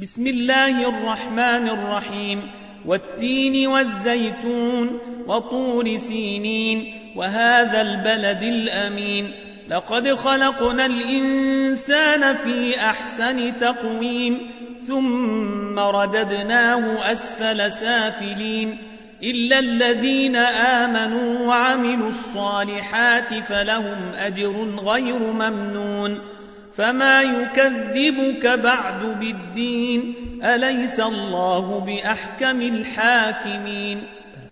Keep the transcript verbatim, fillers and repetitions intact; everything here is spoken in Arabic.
بسم الله الرحمن الرحيم والتين والزيتون وطور سينين وهذا البلد الأمين لقد خلقنا الإنسان في أحسن تقويم ثم رددناه أسفل سافلين إلا الذين آمنوا وعملوا الصالحات فلهم أجر غير ممنون فما يكذبك بعد بالدين أليس الله بأحكم الحاكمين